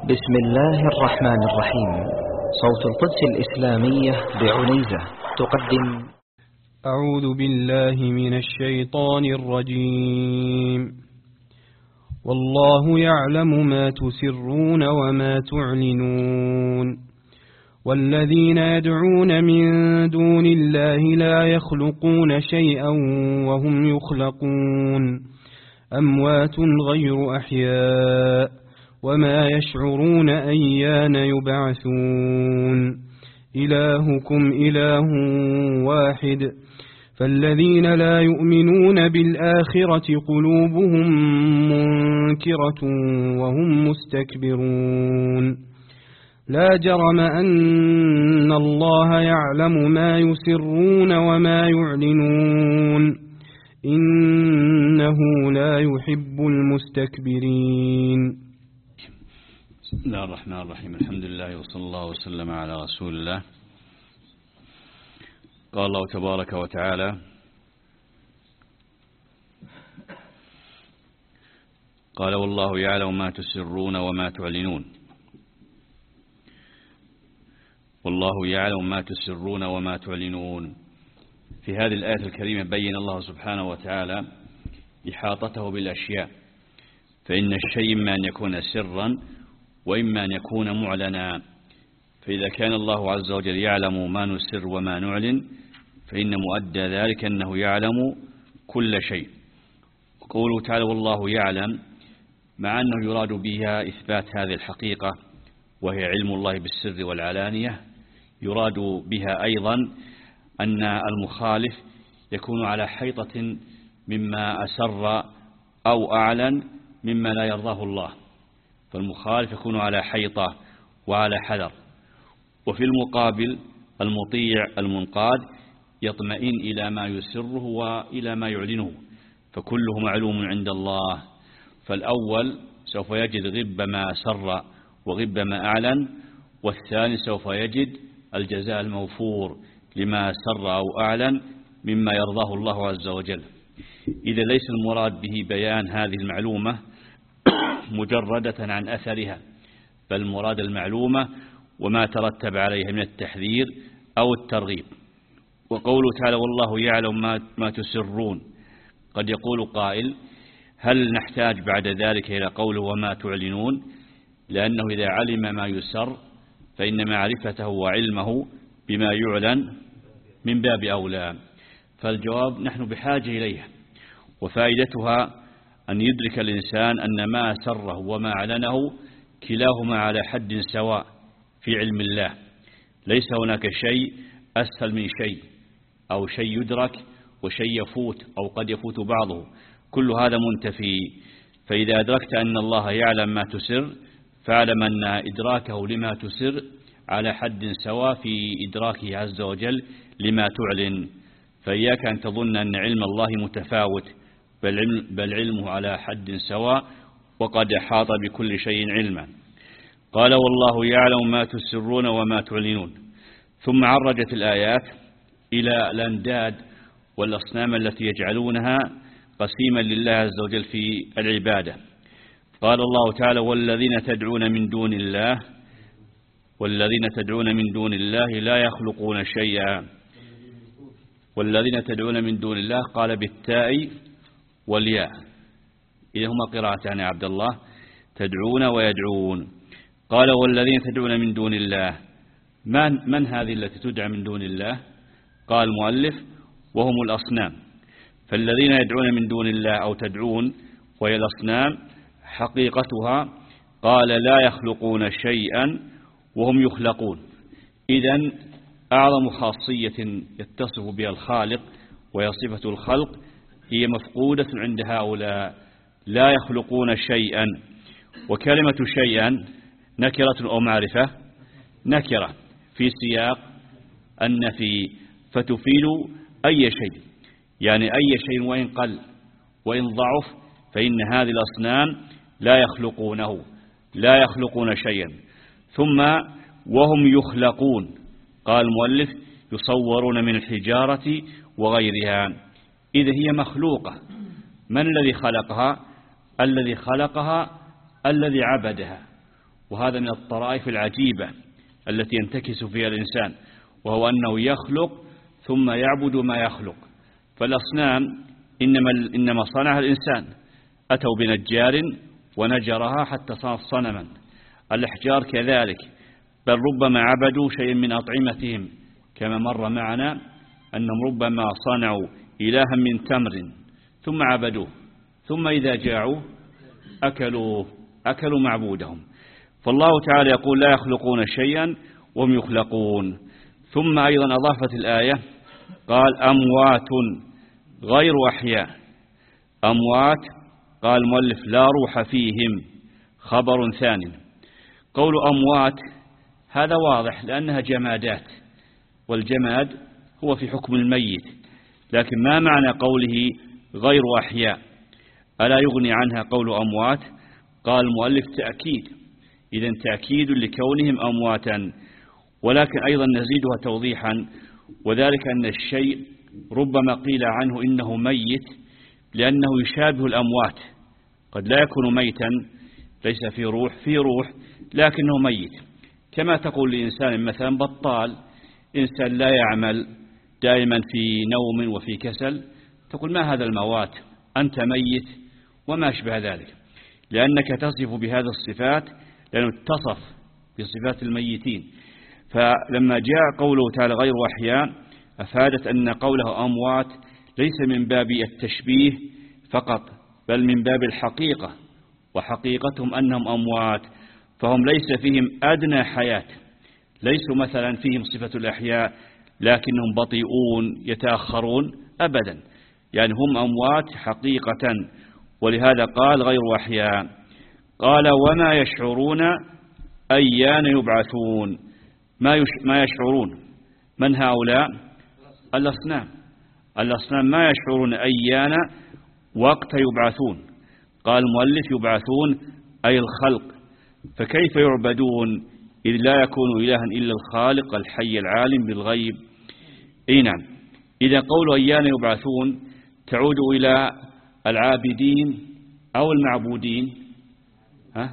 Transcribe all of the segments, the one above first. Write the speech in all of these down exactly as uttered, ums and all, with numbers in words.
بسم الله الرحمن الرحيم. صوت القدس الإسلامية بعنيزة تقدم. أعوذ بالله من الشيطان الرجيم. والله يعلم ما تسرون وما تعلنون والذين يدعون من دون الله لا يخلقون شيئا وهم يخلقون أموات غير أحياء وما يشعرون أيان يبعثون إلهكم إله واحد فالذين لا يؤمنون بالآخرة قلوبهم منكرة وهم مستكبرون لا جرم أن الله يعلم ما يسرون وما يعلنون إنه لا يحب المستكبرين. بسم الله الرحمن الرحيم. الحمد لله وصلى الله وسلم على رسول الله. قال الله تبارك وتعالى: قال والله يعلم ما تسرون وما تعلنون. والله يعلم ما تسرون وما تعلنون. في هذه الآية الكريمة بين الله سبحانه وتعالى إحاطته بالأشياء، فإن الشيء إما أن يكون سرا وإما أن يكون معلنا. فإذا كان الله عز وجل يعلم ما نسر وما نعلن فإن مؤدى ذلك أنه يعلم كل شيء. قوله تعالى والله يعلم، مع أنه يراد بها إثبات هذه الحقيقة وهي علم الله بالسر والعلانية، يراد بها أيضا أن المخالف يكون على حيطة مما أسر أو أعلن مما لا يرضاه الله، فالمخالف يكون على حيطة وعلى حذر. وفي المقابل المطيع المنقاد يطمئن إلى ما يسره وإلى ما يعلنه، فكله معلوم عند الله. فالأول سوف يجد غب ما سر وغب ما أعلن، والثاني سوف يجد الجزاء الموفور لما سر أو أعلن مما يرضاه الله عز وجل. إذا ليس المراد به بيان هذه المعلومة مجردة عن أثرها، بل مراد المعلومة وما ترتب عليها من التحذير أو الترغيب. وقوله تعالى والله يعلم ما, ما تسرون، قد يقول قائل: هل نحتاج بعد ذلك إلى قوله وما تعلنون؟ لأنه إذا علم ما يسر فإن معرفته وعلمه بما يعلن من باب أولى. فالجواب نحن بحاجة إليها، وفائدتها أن يدرك الإنسان أن ما سره وما أعلنه كلاهما على حد سواء في علم الله، ليس هناك شيء أسهل من شيء، أو شيء يدرك وشيء يفوت أو قد يفوت بعضه، كل هذا منتفي. فإذا أدركت أن الله يعلم ما تسر فاعلم أن إدراكه لما تسر على حد سواء في إدراكه عز وجل لما تعلن. فإياك أن تظن أن علم الله متفاوت، بل, علم بل علمه على حد سواء وقد أحاط بكل شيء علما. قال والله يعلم ما تسرون وما تعلنون. ثم عرجت الآيات إلى الأنداد والأصنام التي يجعلونها قسيما لله عز وجل في العبادة. قال الله تعالى والذين تدعون من دون الله والذين تدعون من دون الله لا يخلقون شيئا. والذين تدعون من دون الله قال بالتاء والياء، إذا هما قراءتان يا عبد الله، تدعون ويدعون. قال والذين تدعون من دون الله، من, من هذه التي تدعى من دون الله؟ قال المؤلف وهم الأصنام. فالذين يدعون من دون الله أو تدعون وهي الأصنام حقيقتها قال لا يخلقون شيئا وهم يخلقون. إذن أعظم خاصية يتصف بها الخالق وهي صفة الخلق هي مفقودة عند هؤلاء، لا يخلقون شيئا. وكلمة شيئا نكرة أو معرفة؟ نكرة في سياق النفي، فتفيد أي شيء، يعني أي شيء وإن قل وإن ضعف فإن هذه الأصنام لا يخلقونه، لا يخلقون شيئا. ثم وهم يخلقون، قال المؤلف يصورون من الحجارة وغيرها، إذا هي مخلوقة. من الذي خلقها؟ الذي خلقها الذي عبدها، وهذا من الطرائف العجيبة التي ينتكس فيها الإنسان، وهو أنه يخلق ثم يعبد ما يخلق. فالأصنام إنما, إنما صنعها الإنسان، أتوا بنجار ونجرها حتى صارت صنما. الأحجار كذلك، بل ربما عبدوا شيئا من أطعمتهم، كما مر معنا أنهم ربما صنعوا إلها من تمر ثم عبدوه، ثم إذا جاعوا أكلوا, أكلوا معبودهم. فالله تعالى يقول لا يخلقون شيئا وهم يخلقون. ثم أيضا أضافت الآية قال أموات غير أحياء. أموات قال المؤلف لا روح فيهم، خبر ثاني. قول أموات هذا واضح لأنها جمادات، والجماد هو في حكم الميت، لكن ما معنى قوله غير أحياء؟ ألا يغني عنها قول أموات؟ قال المؤلف تأكيد، إذن تأكيد لكونهم أمواتا. ولكن أيضا نزيدها توضيحا، وذلك أن الشيء ربما قيل عنه إنه ميت لأنه يشابه الأموات، قد لا يكون ميتا ليس في روح، في روح لكنه ميت. كما تقول لإنسان مثلا بطال، إنسان لا يعمل دائما في نوم وفي كسل، تقول ما هذا الموات، أنت ميت وما أشبه ذلك، لأنك تصف بهذه الصفات لأنه اتصف بصفات الميتين. فلما جاء قوله تعالى غير أحياء أفادت أن قوله أموات ليس من باب التشبيه فقط، بل من باب الحقيقة، وحقيقتهم أنهم أموات، فهم ليس فيهم أدنى حياة، ليسوا مثلا فيهم صفة الأحياء لكنهم بطيئون يتأخرون أبدا، يعني هم أموات حقيقة. ولهذا قال غير أحياء. قال وما يشعرون أيان يبعثون. ما, يش ما يشعرون من هؤلاء؟ الأصنام. الأصنام ما يشعرون أيان وقت يبعثون. قال المؤلف يبعثون أي الخلق، فكيف يعبدون إذ لا يكون إلها إلا الخالق الحي العالم بالغيب؟ إي نعم، إذا قولوا أيان يبعثون تعود إلى العابدين أو المعبودين؟ ها؟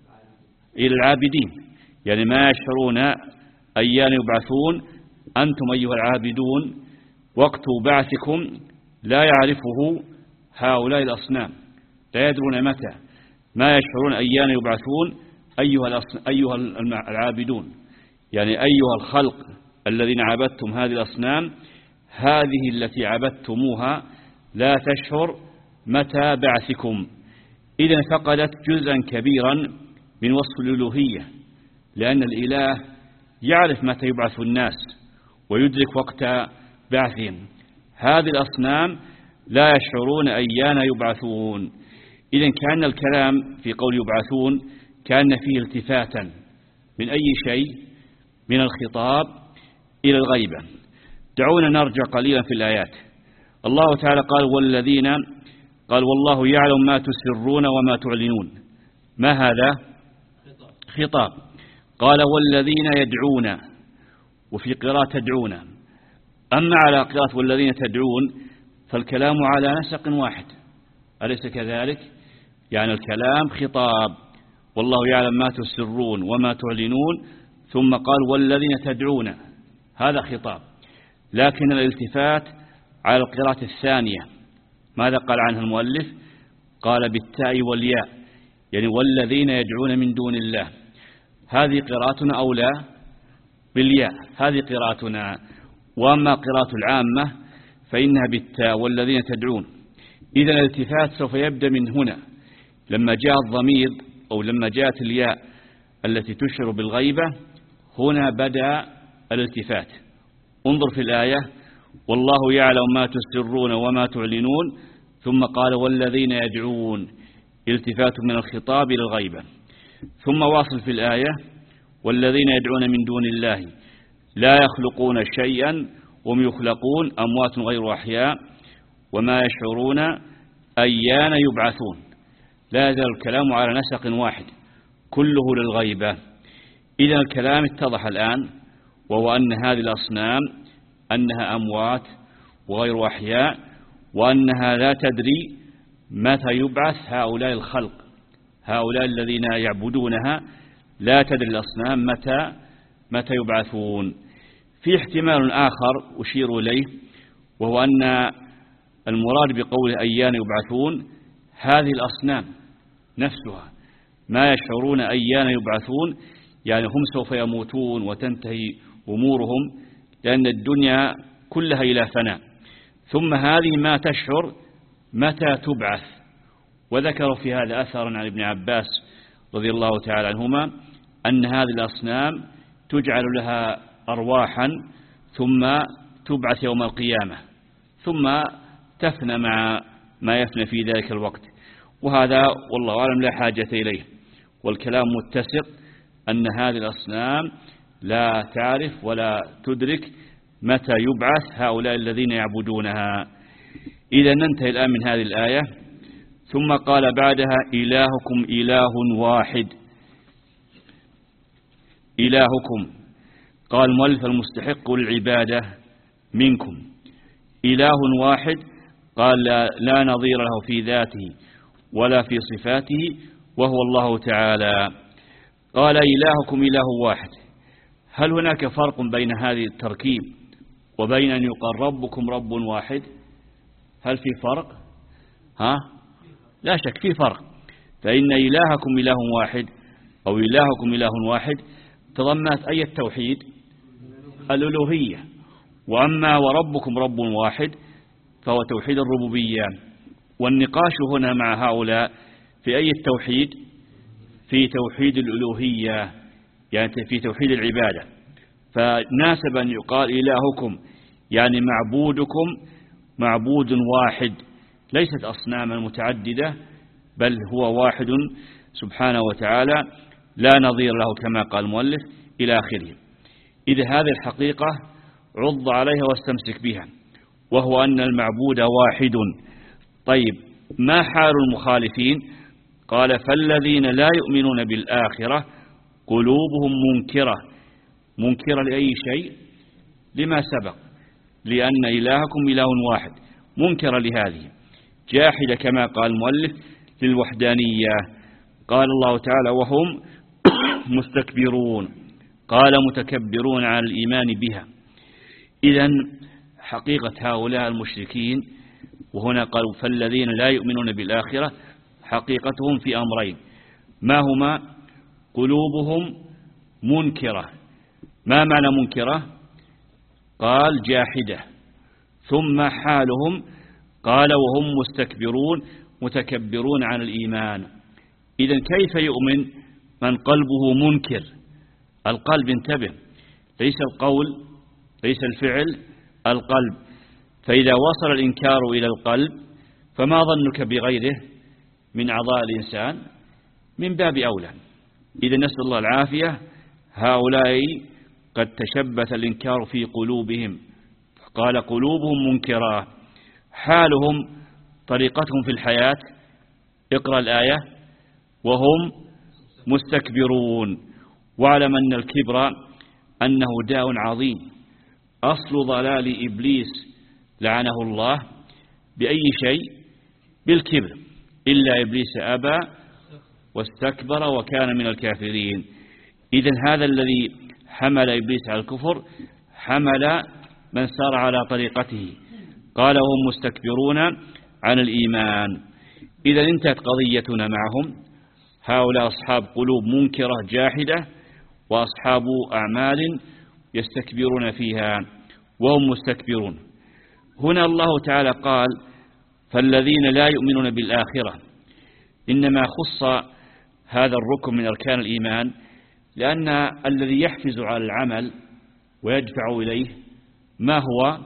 إلى العابدين، يعني ما يشعرون أيان يبعثون، أنتم أيها العابدون وقت بعثكم لا يعرفه هؤلاء الأصنام، لا يدرون متى. ما يشعرون أيان يبعثون أيها, أيها العابدون، يعني أيها الخلق الذين عبدتم هذه الأصنام، هذه التي عبدتموها لا تشعر متى بعثكم. إذن فقدت جزءا كبيرا من وصف الألوهية، لأن الإله يعرف متى يبعث الناس ويدرك وقت بعثهم. هذه الأصنام لا يشعرون أيان يبعثون. إذن كان الكلام في قول يبعثون كان فيه التفاتا من أي شيء؟ من الخطاب إلى الغيبة. دعونا نرجع قليلا في الآيات. الله تعالى قال والذين، قال والله يعلم ما تسرون وما تعلنون. ما هذا؟ خطاب. قال والذين يدعون، وفي قراءة تدعون. أما على قراءة والذين تدعون فالكلام على نسق واحد، أليس كذلك؟ يعني الكلام خطاب، والله يعلم ما تسرون وما تعلنون، ثم قال والذين تدعون، هذا خطاب. لكن الالتفات على القراءة الثانية ماذا قال عنها المؤلف؟ قال بالتاء والياء، يعني والذين يدعون من دون الله. هذه قراءتنا أو لا؟ بالياء، هذه قراءتنا. وأما قراءة العامة فإنها بالتاء والذين تدعون. إذا الالتفات سوف يبدأ من هنا، لما جاء الضمير أو لما جاءت الياء التي تشعر بالغيبة، هنا بدأ الالتفات. انظر في الآية والله يعلم ما تسرون وما تعلنون، ثم قال والذين يدعون، التفات من الخطاب إلى الغيبة. ثم واصل في الآية والذين يدعون من دون الله لا يخلقون شيئا وهم يخلقون أموات غير أحياء وما يشعرون أيان يبعثون. لا يزال الكلام على نسق واحد كله للغيبة. إذا الكلام اتضح الآن، وهو أن هذه الأصنام أنها أموات وغير أحياء، وأنها لا تدري متى يبعث هؤلاء الخلق، هؤلاء الذين يعبدونها لا تدري الأصنام متى متى يبعثون. في احتمال آخر أشير إليه، وهو أن المراد بقوله أيان يبعثون هذه الأصنام نفسها ما يشعرون أيان يبعثون، يعني هم سوف يموتون وتنتهي أمورهم، لأن الدنيا كلها إلى فناء، ثم هذه ما تشعر متى تبعث. وذكروا في هذا أثرا عن ابن عباس رضي الله تعالى عنهما أن هذه الأصنام تجعل لها أرواحا ثم تبعث يوم القيامة، ثم تفنى مع ما يفنى في ذلك الوقت. وهذا والله أعلم لا حاجة إليه، والكلام متسق أن هذه الأصنام لا تعرف ولا تدرك متى يبعث هؤلاء الذين يعبدونها. إذا ننتهي الآن من هذه الآية. ثم قال بعدها إلهكم إله واحد. إلهكم قال المؤلف المستحق للعبادة منكم. إله واحد قال لا, لا نظير له في ذاته ولا في صفاته، وهو الله تعالى. قال إلهكم إله واحد. هل هناك فرق بين هذه التركيب وبين أن يقال ربكم رب واحد؟ هل في فرق؟ ها؟ لا شك في فرق. فإن إلهكم إله واحد أو إلهكم إله واحد تضمنت أي التوحيد؟ الألوهية. وأما وربكم رب واحد فهو توحيد الربوبية. والنقاش هنا مع هؤلاء في أي التوحيد؟ في توحيد الألوهية، يعني في توحيد العبادة. فناسب أن يقال إلهكم يعني معبودكم معبود واحد، ليست أصناما متعددة، بل هو واحد سبحانه وتعالى لا نظير له كما قال المؤلف إلى آخره. إذا هذه الحقيقة عض عليها واستمسك بها، وهو أن المعبود واحد. طيب ما حال المخالفين؟ قال فالذين لا يؤمنون بالآخرة قلوبهم منكرة. منكرة لأي شيء؟ لما سبق، لأن إلهكم إله واحد، منكرة لهذه، جاحدة كما قال المؤلف للوحدانية. قال الله تعالى وهم مستكبرون، قال متكبرون عن الإيمان بها. إذن حقيقة هؤلاء المشركين، وهنا قالوا فالذين لا يؤمنون بالآخرة، حقيقتهم في أمرين. ما هما؟ قلوبهم منكرة. ما معنى منكرة؟ قال جاحدة. ثم حالهم قال وهم مستكبرون متكبرون عن الإيمان. إذن كيف يؤمن من قلبه منكر؟ القلب، انتبه، ليس القول ليس الفعل، القلب. فإذا وصل الإنكار إلى القلب فما ظنك بغيره من أعضاء الإنسان؟ من باب أولى. إذا نسأل الله العافية. هؤلاء قد تشبث الإنكار في قلوبهم، قال قلوبهم منكرة. حالهم طريقتهم في الحياة، اقرأ الآية، وهم مستكبرون. واعلم أن الكبر أنه داء عظيم، أصل ضلال إبليس لعنه الله بأي شيء؟ بالكبر، إلا إبليس أبى واستكبر وكان من الكافرين. إذن هذا الذي حمل إبليس على الكفر حمل من سار على طريقته. قال هم مستكبرون عن الإيمان. إذا انتهت قضيتنا معهم. هؤلاء أصحاب قلوب منكرة جاحدة، وأصحاب أعمال يستكبرون فيها وهم مستكبرون. هنا الله تعالى قال فالذين لا يؤمنون بالآخرة، إنما خص هذا الركن من أركان الإيمان، لأن الذي يحفز على العمل ويدفع إليه ما هو؟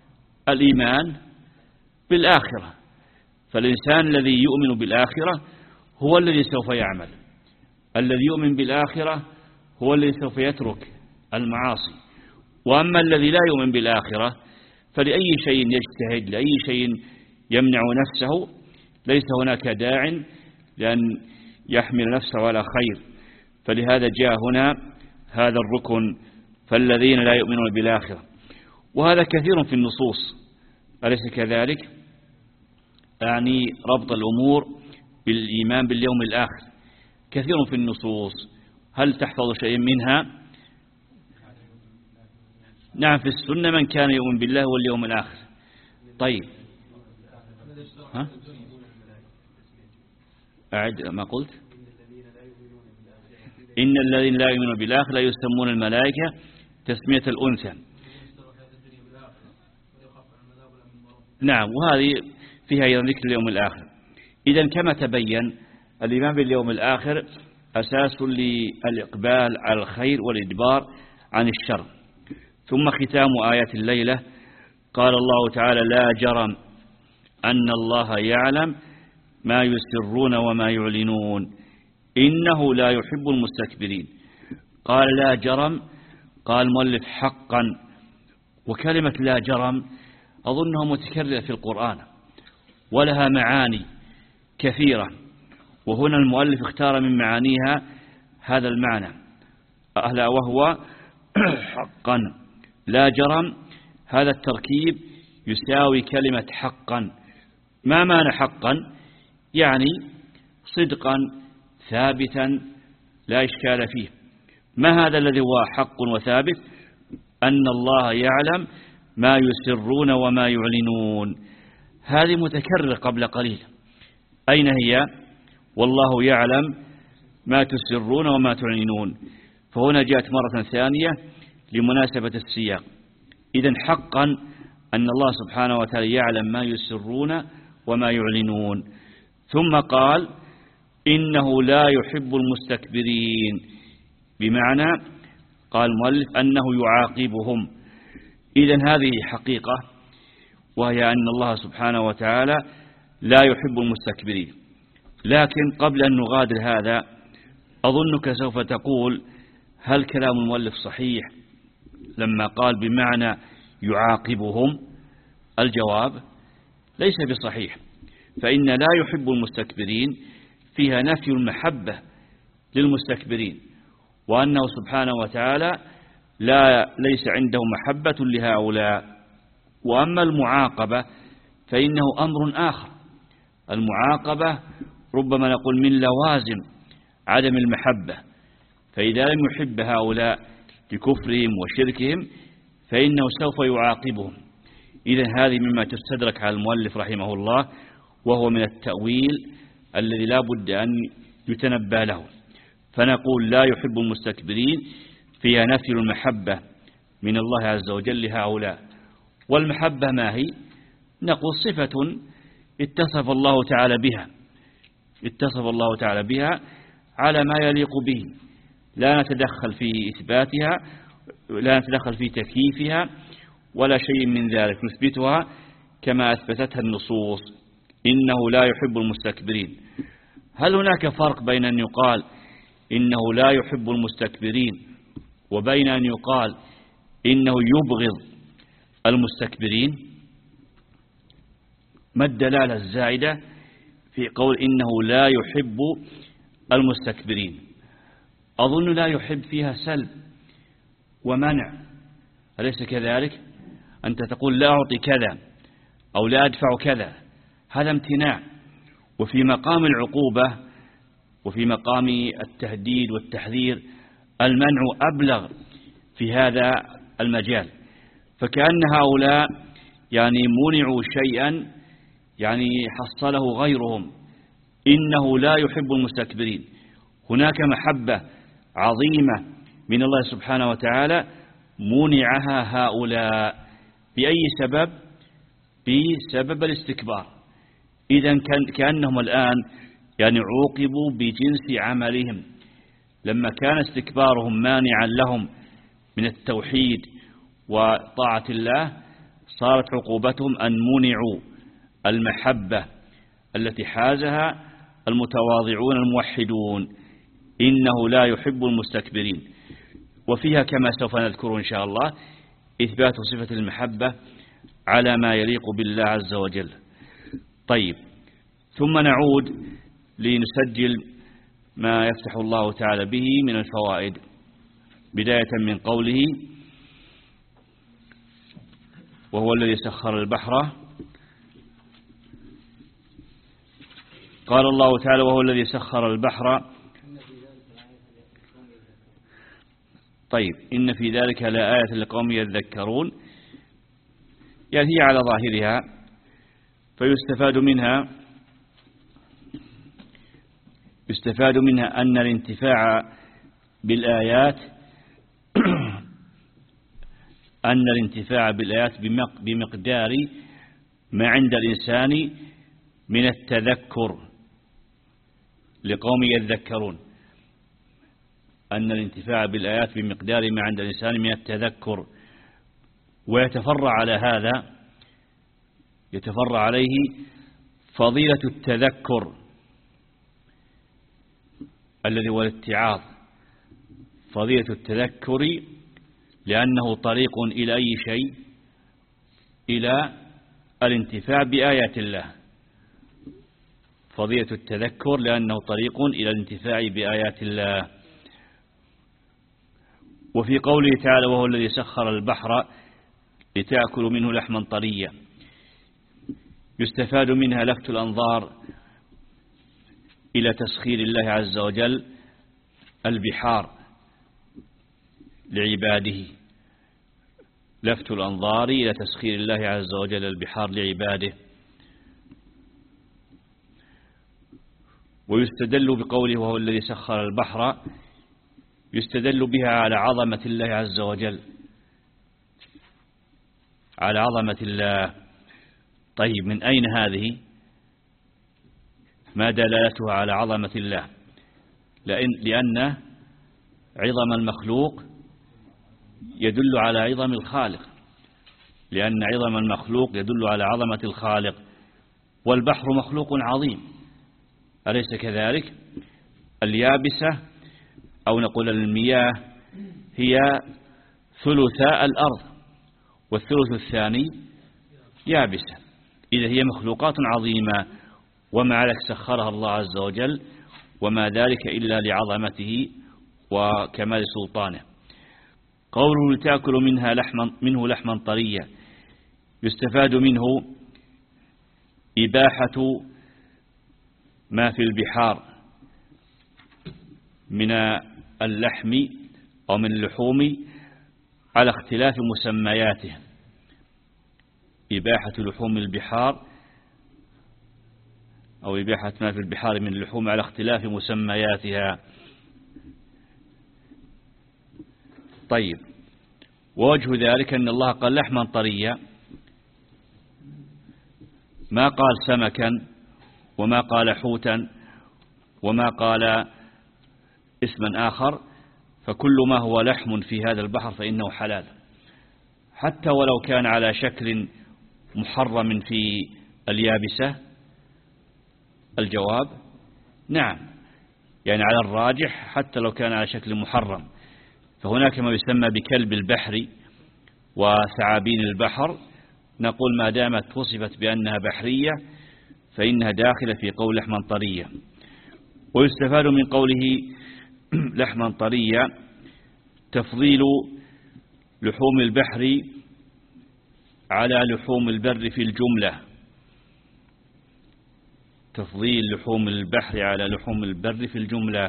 الإيمان بالآخرة. فالإنسان الذي يؤمن بالآخرة هو الذي سوف يعمل، الذي يؤمن بالآخرة هو الذي سوف يترك المعاصي. وأما الذي لا يؤمن بالآخرة فلأي شيء يجتهد، لأي شيء يمنع نفسه، ليس هناك داع لأن يحمل نفسه على خير. فلهذا جاء هنا هذا الركن فالذين لا يؤمنون بالآخرة. وهذا كثير في النصوص، أليس كذلك؟ يعني ربط الأمور بالإيمان باليوم الآخر كثير في النصوص. هل تحفظ شيء منها؟ نعم، في السنة من كان يؤمن بالله واليوم الآخر. طيب، ها؟ أعد ما قلت. إن الذين لا يؤمنون بالآخرة لا يسمون الملائكة تسمية الأنثى. نعم، وهذه فيها أيضا ذكر اليوم الآخر. إذن كما تبين الإيمان باليوم الآخر أساس للإقبال على الخير والإدبار عن الشر. ثم ختام آيات الليلة قال الله تعالى: لا جرم أن الله يعلم ما يسرون وما يعلنون إنه لا يحب المستكبرين. قال لا جرم، قال مؤلف حقا. وكلمة لا جرم أظنها متكررة في القرآن ولها معاني كثيرة، وهنا المؤلف اختار من معانيها هذا المعنى أهلا، وهو حقا. لا جرم هذا التركيب يساوي كلمة حقا. ما معنى حقا؟ يعني صدقا ثابتا لا إشكال فيه. ما هذا الذي هو حق وثابت؟ أن الله يعلم ما يسرون وما يعلنون. هذه متكررة قبل قليل. أين هي؟ والله يعلم ما تسرون وما تعلنون. فهنا جاءت مرة ثانية لمناسبة السياق. إذن حقا أن الله سبحانه وتعالى يعلم ما يسرون وما يعلنون. ثم قال إنه لا يحب المستكبرين، بمعنى قال المؤلف أنه يعاقبهم. إذن هذه حقيقة، وهي أن الله سبحانه وتعالى لا يحب المستكبرين. لكن قبل أن نغادر هذا أظنك سوف تقول: هل كلام المؤلف صحيح لما قال بمعنى يعاقبهم؟ الجواب: ليس بصحيح، فإن لا يحب المستكبرين فيها نفي المحبة للمستكبرين، وأنه سبحانه وتعالى لا ليس عنده محبة لهؤلاء. وأما المعاقبة فإنه أمر آخر. المعاقبة ربما نقول من لوازم عدم المحبة، فإذا لم يحب هؤلاء بكفرهم وشركهم فإنه سوف يعاقبهم. إذن هذه مما تستدرك على المؤلف رحمه الله، وهو من التأويل الذي لا بد أن يتنبه له. فنقول لا يحب المستكبرين فيها نفي المحبة من الله عز وجل لهؤلاء. والمحبة ما هي؟ نقول صفة اتصف الله تعالى بها اتصف الله تعالى بها على ما يليق به، لا نتدخل في إثباتها، لا نتدخل في تكييفها ولا شيء من ذلك، نثبتها كما أثبتتها النصوص. إنه لا يحب المستكبرين. هل هناك فرق بين أن يقال إنه لا يحب المستكبرين وبين أن يقال إنه يبغض المستكبرين؟ ما الدلالة الزائدة في قول إنه لا يحب المستكبرين؟ أظن لا يحب فيها سلب ومنع، أليس كذلك؟ أنت تقول لا أعطي كذا أو لا أدفع كذا، هذا امتناع. وفي مقام العقوبة وفي مقام التهديد والتحذير المنع أبلغ في هذا المجال. فكأن هؤلاء يعني منعوا شيئا يعني حصله غيرهم. إنه لا يحب المستكبرين. هناك محبة عظيمة من الله سبحانه وتعالى منعها هؤلاء بأي سبب؟ بسبب الاستكبار. إذن كأنهم الآن يعني عوقبوا بجنس عملهم. لما كان استكبارهم مانعا لهم من التوحيد وطاعة الله، صارت عقوبتهم أن منعوا المحبة التي حازها المتواضعون الموحدون. إنه لا يحب المستكبرين. وفيها كما سوف نذكر إن شاء الله إثبات صفة المحبة على ما يليق بالله عز وجل. طيب، ثم نعود لنسجل ما يفتح الله تعالى به من الفوائد، بداية من قوله: وهو الذي سخر البحر. قال الله تعالى: وهو الذي سخر البحر. طيب إن في ذلك لآية لقوم يذكرون، يعني هي على ظاهرها، فيستفاد منها يستفاد منها أن الانتفاع بالآيات أن الانتفاع بالآيات بمقدار ما عند الإنسان من التذكر لقوم يذكرون، أن الانتفاع بالآيات بمقدار ما عند الإنسان من التذكر، ويتفرع على هذا يتفرع عليه فضيلة التذكر الذي هو الاتعاظ، فضيلة التذكر لأنه طريق إلى أي شيء، إلى الانتفاع بآيات الله. فضيلة التذكر لأنه طريق إلى الانتفاع بآيات الله. وفي قوله تعالى وهو الذي سخر البحر لتأكلوا منه لحما طريا، يستفاد منها لفت الأنظار إلى تسخير الله عز وجل البحار لعباده، لفت الأنظار إلى تسخير الله عز وجل البحار لعباده. ويستدل بقوله وهو الذي سخر البحر، يستدل بها على عظمة الله عز وجل، على عظمة الله. طيب من أين هذه؟ ما دلالتها على عظمة الله؟ لأن, لأن عظم المخلوق يدل على عظم الخالق، لأن عظم المخلوق يدل على عظمة الخالق، والبحر مخلوق عظيم أليس كذلك؟ اليابسة أو نقول المياه هي ثلثاء الأرض والثلث الثاني يابسة، إذا هي مخلوقات عظيمة، ومع ذلك سخرها الله عز وجل، وما ذلك إلا لعظمته وكمال سلطانه. قوله لتأكل منها لحما منه لحما طريا، يستفاد منه إباحة ما في البحار من اللحم أو من اللحوم على اختلاف مسمياته، إباحة لحوم البحار أو إباحة ما في البحار من اللحوم على اختلاف مسمياتها. طيب، ووجه ذلك أن الله قال لحما طريا، ما قال سمكا وما قال حوتا وما قال اسما آخر، فكل ما هو لحم في هذا البحر فإنه حلال، حتى ولو كان على شكل محرم في اليابسة. الجواب نعم، يعني على الراجح حتى لو كان على شكل محرم، فهناك ما يسمى بكلب البحر وثعابين البحر، نقول ما دامت وصفت بأنها بحرية فإنها داخلة في قول لحما طريا. ويستفاد من قوله لحما طريا تفضيل لحوم البحر على لحوم البر في الجملة، تفضيل لحوم البحر على لحوم البر في الجملة.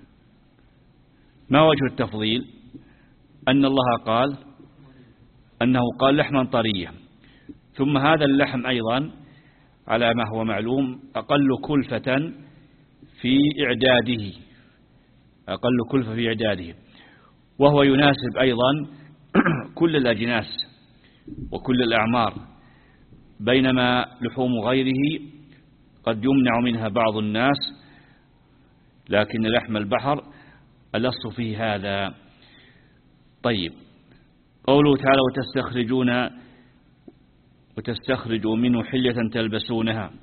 ما وجه التفضيل؟ أن الله قال أنه قال لحما طريا، ثم هذا اللحم أيضا على ما هو معلوم أقل كلفة في إعداده، أقل كلفة في إعداده، وهو يناسب أيضا كل الأجناس وكل الأعمار، بينما لحوم غيره قد يمنع منها بعض الناس، لكن لحم البحر الأصل فيه هذا. طيب، قوله تعالى وتستخرجون وتستخرجوا منه حلية تلبسونها،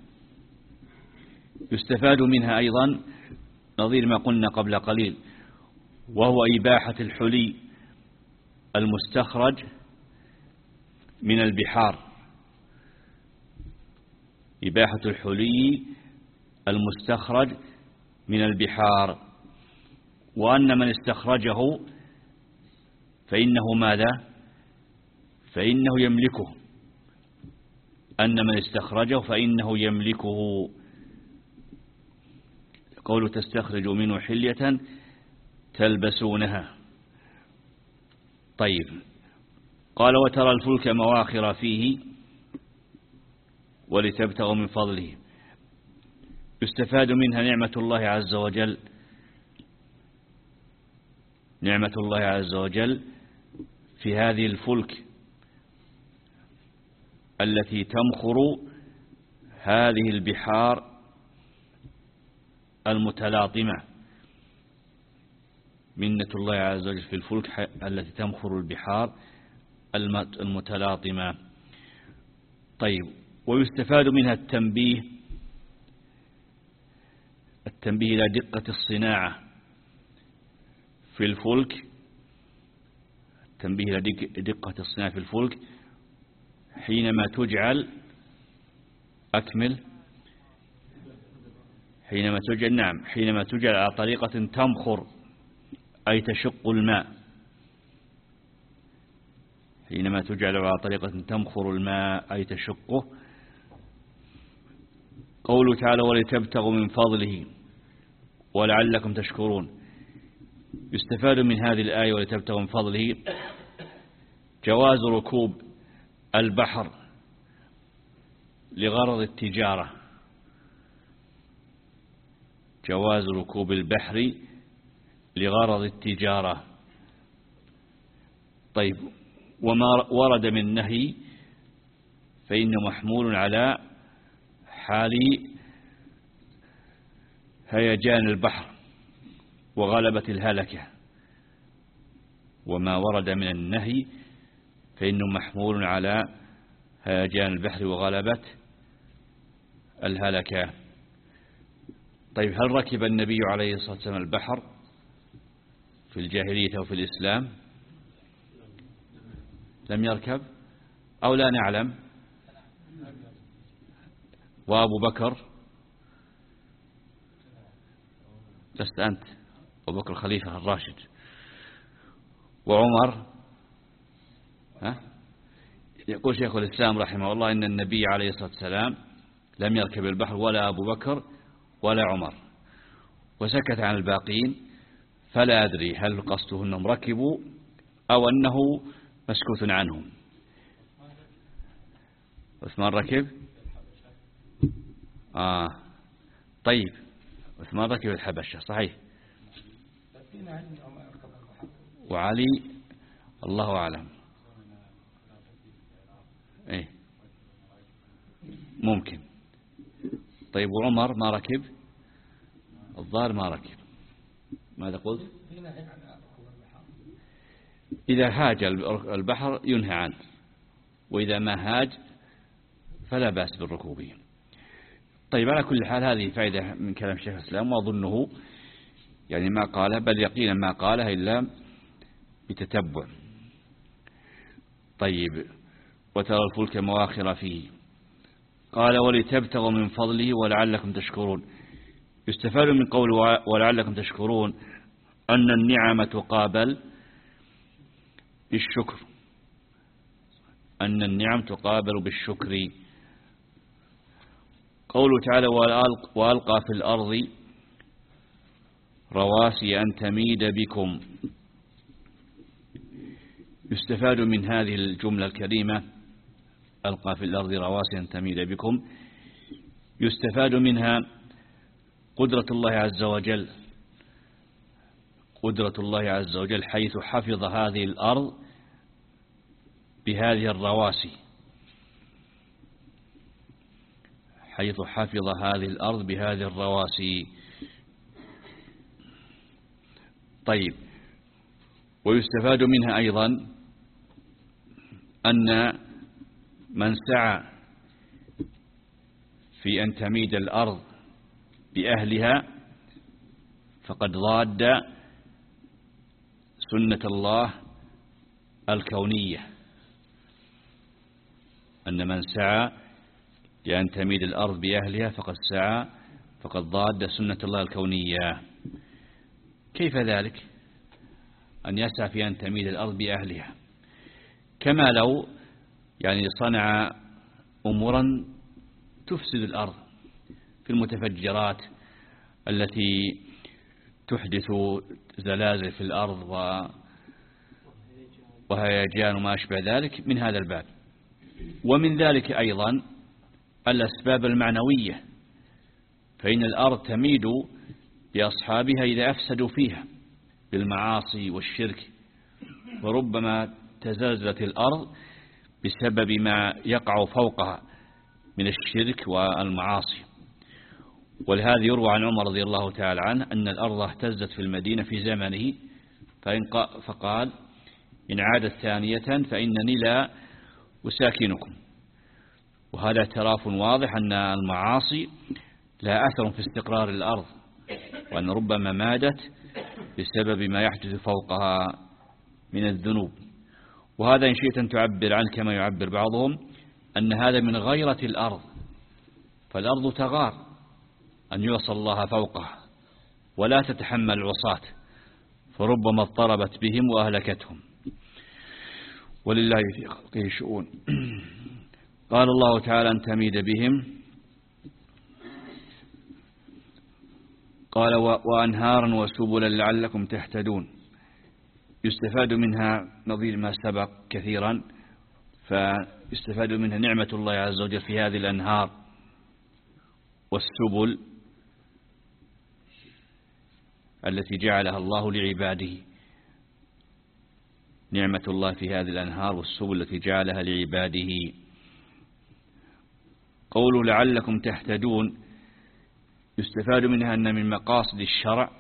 يستفاد منها أيضا نظير ما قلنا قبل قليل، وهو إباحة الحلي المستخرج من البحار، إباحة الحلي المستخرج من البحار، وأن من استخرجه فإنه ماذا؟ فإنه يملكه، أن من استخرجه فإنه يملكه. قوله تستخرج منه حلية تلبسونها، طيب، قال وترى الفلك مواخر فيه ولتبتغوا من فضله. يستفاد منها نعمة الله عز وجل، نعمة الله عز وجل في هذه الفلك التي تمخر هذه البحار المتلاطمة. منة الله عز وجل في الفلك التي تمخر البحار المتلاطمة. طيب، ويستفاد منها التنبيه التنبيه إلى دقة الصناعة في الفلك، التنبيه إلى دقة الصناعة في الفلك حينما تجعل أكمل حينما تجعل نعم حينما تجعل على طريقة تمخر أي تشق الماء، حينما تجعل على طريقة تمخر الماء أي تشقه. قوله تعالى ولتبتغوا من فضله ولعلكم تشكرون. يستفاد من هذه الآية ولتبتغوا من فضله جواز ركوب البحر لغرض التجارة، جواز ركوب البحر لغرض التجارة. طيب، وما ورد من نهي فإنه محمول على حال هيجان البحر وغلبة الهلكة، وما ورد من النهي فإنه محمول على هيجان البحر وغلبة الهلكة. طيب، هل ركب النبي عليه الصلاة والسلام البحر في الجاهلية وفي الإسلام؟ لم يركب أو لا نعلم. وأبو بكر لست أنت، أبو بكر الخليفة الراشد. وعمر ها؟ يقول شيخ الإسلام رحمه الله إن النبي عليه الصلاة والسلام لم يركب البحر ولا أبو بكر ولا عمر، وسكت عن الباقين، فلا أدري هل قصده أنهم ركبوا أو أنه مسكوت عنهم. عثمان ركب آه طيب، عثمان ركب الحبشة صحيح، وعلي الله أعلم. إيه ممكن. طيب، وعمر ما ركب؟ الظاهر ما ركب. ماذا قلت؟ إذا هاج البحر ينهى عنه، وإذا ما هاج فلا بأس بالركوب. طيب، على كل حال هذه فائدة من كلام شيخ الإسلام، وأظنه يعني ما قال، بل يقينا ما قاله إلا بتتبع. طيب، وترى الفلك مواخر فيه. قال ولتبتغوا من فضله ولعلكم تشكرون. يستفاد من قول ولعلكم تشكرون أن النعم تقابل بالشكر، أن النعم تقابل بالشكر. قوله تعالى وألقى في الأرض رواسي أن تميد بكم. يستفاد من هذه الجملة الكريمة ألقى في الأرض رواسي أن تميد بكم، يستفاد منها قدرة الله عز وجل، قدرة الله عز وجل حيث حفظ هذه الأرض بهذه الرواسي، حيث حفظ هذه الأرض بهذه الرواسي. طيب، ويستفاد منها أيضا أن من سعى في أن تميد الأرض بأهلها فقد ضاد سنة الله الكونية، أن من سعى لأن تميد الأرض بأهلها فقد سعى فقد ضاد سنة الله الكونية. كيف ذلك؟ أن يسعى في أن تميد الأرض بأهلها، كما لو يعني صنع أمورا تفسد الأرض في المتفجرات التي تحدث زلازل في الأرض وهيجان وما أشبه ذلك من هذا الباب. ومن ذلك أيضا الأسباب المعنوية، فإن الأرض تميد بأصحابها إذا أفسدوا فيها بالمعاصي والشرك، وربما تزلزلت الأرض بسبب ما يقع فوقها من الشرك والمعاصي. ولهذا يروى عن عمر رضي الله تعالى عنه أن الأرض اهتزت في المدينة في زمنه فقال: إن عادت ثانية فإنني لا أساكنكم. وهذا اعتراف واضح أن المعاصي لا أثر في استقرار الأرض، وأن ربما مادت بسبب ما يحدث فوقها من الذنوب. وهذا إن شئت أن تعبر عنه كما يعبر بعضهم أن هذا من غيرة الأرض، فالأرض تغار أن يوصل الله فوقها ولا تتحمل العصاة، فربما اضطربت بهم وأهلكتهم، ولله في خلقه شؤون. قال الله تعالى: أن تميد بهم. قال: وأنهارا وسبلا لعلكم تهتدون. يستفاد منها نظير ما سبق كثيرا، فيستفاد منها نعمة الله عز وجل في هذه الأنهار والسبل التي جعلها الله لعباده، نعمة الله في هذه الأنهار والسبل التي جعلها لعباده. قولوا لعلكم تهتدون يستفاد منها أن من مقاصد الشرع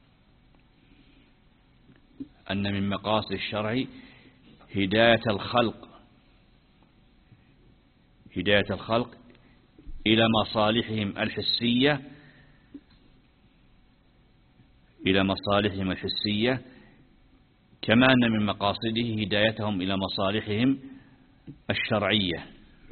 أن من مقاصد الشرع هداية الخلق هداية الخلق إلى مصالحهم الحسية إلى مصالحهم الحسية كما أن من مقاصده هدايتهم إلى مصالحهم الشرعية.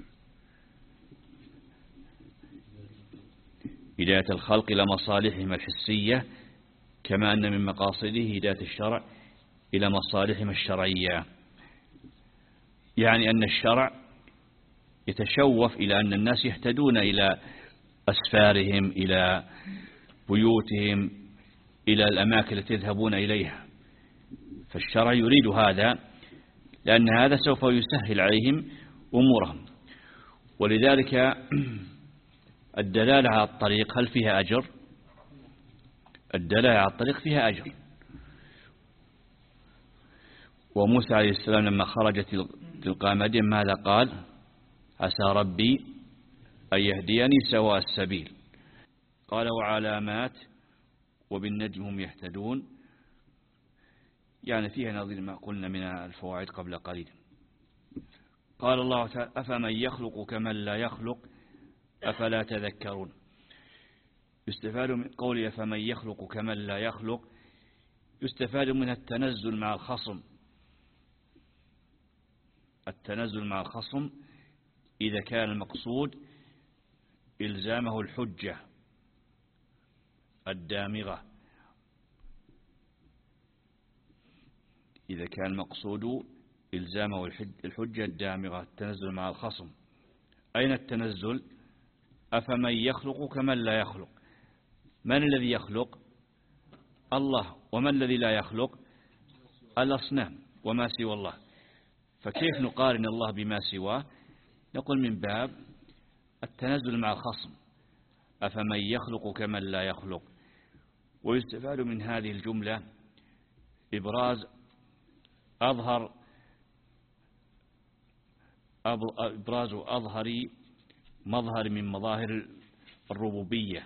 هداية الخلق إلى مصالحهم الحسية كما أن من مقاصده هداية الشرع إلى مصالحهم الشرعية، يعني أن الشرع يتشوف إلى أن الناس يهتدون إلى أسفارهم، إلى بيوتهم، إلى الأماكن التي يذهبون إليها. فالشرع يريد هذا لأن هذا سوف يسهل عليهم أمورهم. ولذلك الدلالة على الطريق هل فيها أجر؟ الدلالة على الطريق فيها أجر. وموسى عليه السلام لما خرج تلقى مدين ماذا قال؟ عسى ربي أن يهديني سواء السبيل. قال: وعلامات وبالنجم هم يهتدون. يعني فيها نظير ما قلنا من الفوائد قبل قليل. قال الله تعالى: أفمن يخلق كمن لا يخلق أفلا تذكرون. يستفاد من قوله أفمن يخلق كمن لا يخلق، يستفاد منها التنزل مع الخصم التنزل مع الخصم إذا كان المقصود إلزامه الحجة الدامغة إذا كان المقصود إلزامه الحجة الدامغة التنزل مع الخصم. أين التنزل؟ أفمن يخلق كمن لا يخلق. من الذي يخلق؟ الله. ومن الذي لا يخلق؟ الأصنام وما سوى الله. فكيف نقارن الله بما سواه؟ نقول من باب التنزل مع الخصم، أفمن يخلق كمن لا يخلق. ويستفاد من هذه الجملة إبراز أظهر إبراز أظهر مظهر من مظاهر الربوبية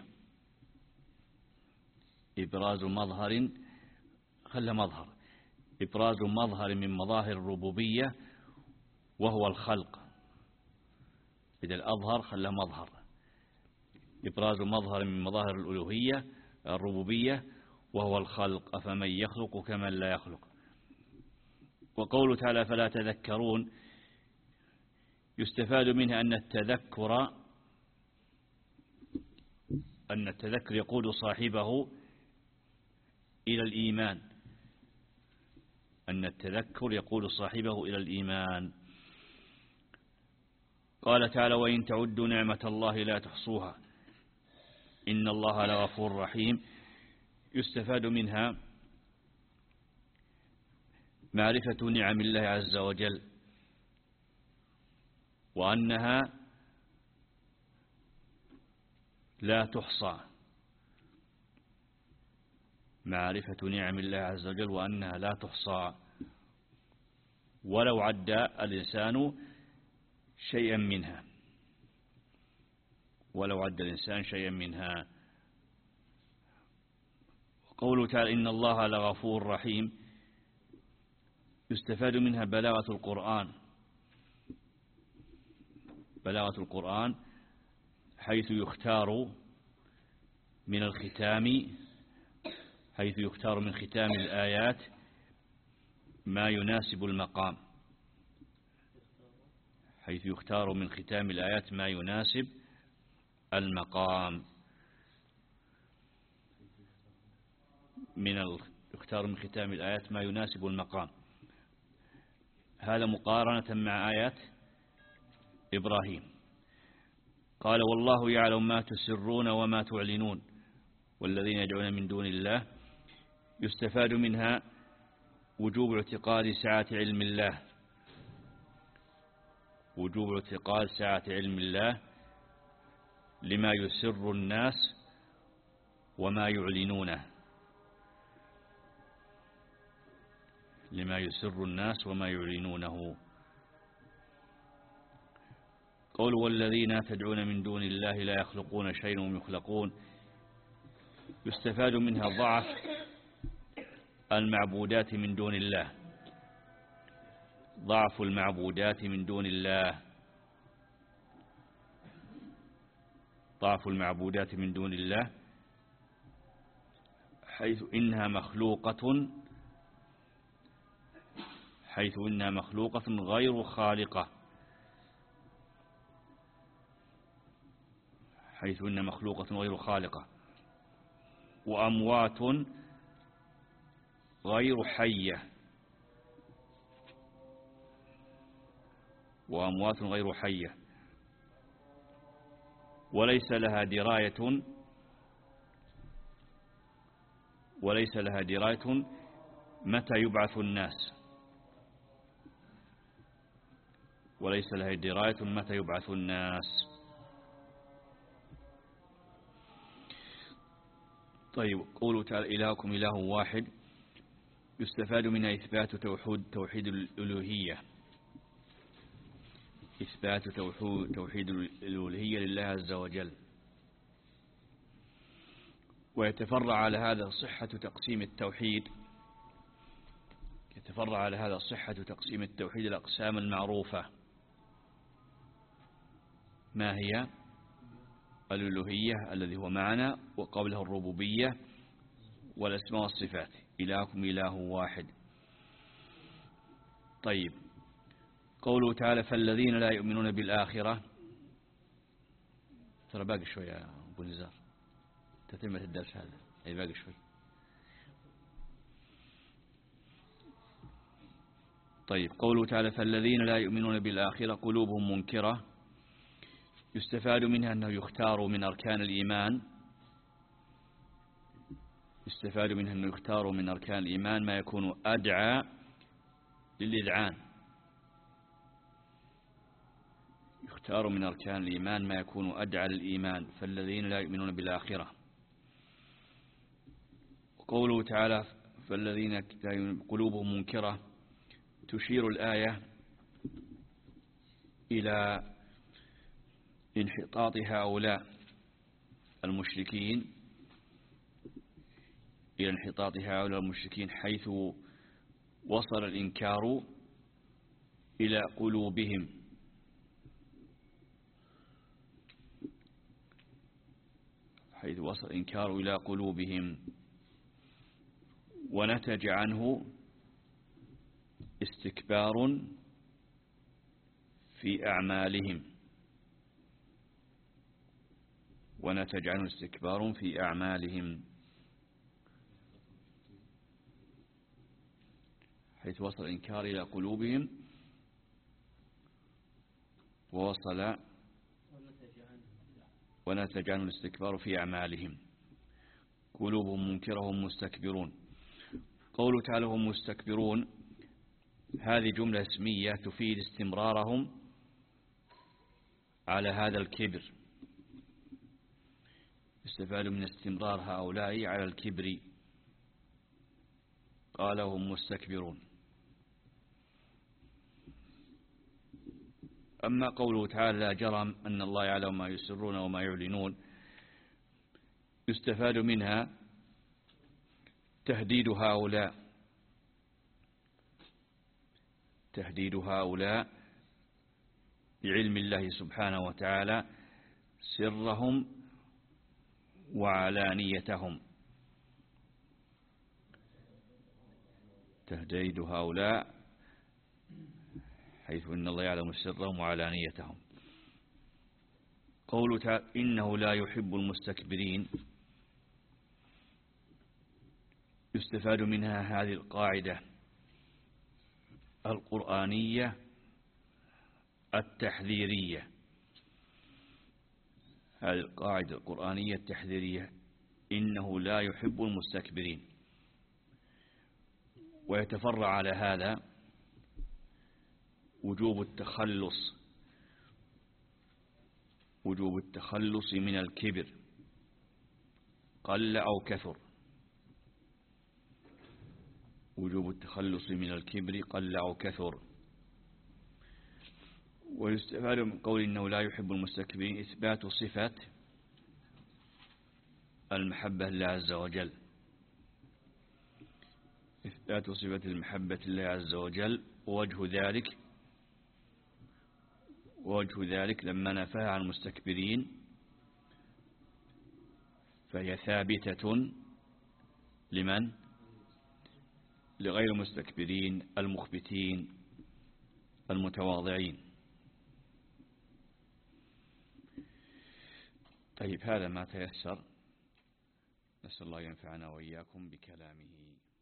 إبراز مظهر خلى مظهر إبراز مظهر من مظاهر الربوبية وهو الخلق. إذا الأظهر خلى مظهر إبراز مظهر من مظاهر الألوهية الربوبية وهو الخلق، أفمن يخلق كمن لا يخلق. وقوله تعالى فلا تذكرون يستفاد منها أن التذكر أن التذكر يقود صاحبه إلى الإيمان أن التذكر يقود صاحبه إلى الإيمان. قال تعالى وإن تعدوا نعمة الله لا تحصوها إن الله لغفور رحيم. يستفاد منها معرفة نعم الله عز وجل وأنها لا تحصى، معرفة نعم الله عز وجل وأنها لا تحصى ولو عد الإنسان شيئا منها، ولو عد الإنسان شيئا منها. قوله تعالى إن الله لغفور رحيم، يستفاد منها بلاغة القرآن، بلاغة القرآن حيث يختار من الختام، حيث يختار من ختام الآيات ما يناسب المقام، حيث يختار من ختام الآيات ما يناسب المقام، من يختار من ختام الآيات ما يناسب المقام. هذا مقارنة مع آيات إبراهيم. قال والله يعلم ما تسرون وما تعلنون والذين يدعون من دون الله، يستفاد منها وجوب اعتقاد سعة علم الله، وجوب اعتقاد سعة علم الله لما يسر الناس وما يعلنونه، لما يسر الناس وما يعلنونه. قول والذين تدعون من دون الله لا يخلقون شيئا وهم يخلقون، يستفاد منها ضعف المعبودات من دون الله، ضعف المعبودات من دون الله، ضعف المعبودات من دون الله حيث إنها مخلوقة، حيث إنها مخلوقة غير خالقة، حيث إنها مخلوقة غير خالقة، وأموات غير حية، وأموات غير حية، وليس لها دراية، وليس لها دراية متى يبعث الناس، وليس لها دراية متى يبعث الناس. طيب قولوا تعالى إلهكم إله واحد، يستفاد منها إثبات توحيد توحيد الألوهية، إثبات توحيد الألوهية لله عز وجل. ويتفرع على هذا صحة تقسيم التوحيد، يتفرع على هذا صحة تقسيم التوحيد الأقسام المعروفة. ما هي؟ الألوهية الذي هو معنى، وقبله الربوبية والأسماء والصفات، إلهكم إله واحد. طيب قوله تعالى فالذين لا يؤمنون بالآخرة، ترى باقي شوي يا أبو نزار تتمة الدرس هذا، أي باقي شوي. طيب قوله تعالى فالذين لا يؤمنون بالآخرة قلوبهم منكرة، يستفاد منها أنه يختار من أركان الإيمان، يستفاد منها أنه يختار من أركان الإيمان ما يكون أدعى للإذعان، يختار من أركان الإيمان ما يكون أدعى للإيمان، فالذين لا يؤمنون بالآخرة. وقوله تعالى فالذين قلوبهم منكرة، تشير الآية إلى انحطاط هؤلاء المشركين، إلى انحطاط هؤلاء المشركين حيث وصل الإنكار إلى قلوبهم، حيث وصل الإنكار إلى قلوبهم، ونتج عنه استكبار في أعمالهم، ونتج عنه استكبار في أعمالهم، حيث وصل الإنكار إلى قلوبهم ووصل ونتج عنه الاستكبار في أعمالهم. قلوبهم منكرة هم مستكبرون. قوله تعالى هم مستكبرون هذه جملة اسمية تفيد استمرارهم على هذا الكبر، استفادوا من استمرار هؤلاء على الكبر، قال هم مستكبرون. أما قوله تعالى لا جرم أن الله يعلم ما يسرون وما يعلنون، يستفاد منها تهديد هؤلاء تهديد هؤلاء بعلم الله سبحانه وتعالى سرهم وعلانيتهم، تهديد هؤلاء حيث إن الله يعلم سرهم وعلانيتهم. قوله تعالى إنه لا يحب المستكبرين، يستفاد منها هذه القاعدة القرآنية التحذيرية، هذه القاعدة القرآنية التحذيرية إنه لا يحب المستكبرين. ويتفرع على هذا وجوب التخلص وجوب التخلص من الكبر قل أو كثر، وجوب التخلص من الكبر قل أو كثر. ويستفاد من قول إنه لا يحب المستكبرين إثبات صفة المحبة لله عز وجل، إثبات صفة المحبة لله عز وجل. ووجه ذلك ووجه ذلك لما نفاها عن المستكبرين فهي ثابتة لمن؟ لغير المستكبرين المخبتين المتواضعين. طيب، هذا ما تيسر، نسأل الله ينفعنا وإياكم بكلامه.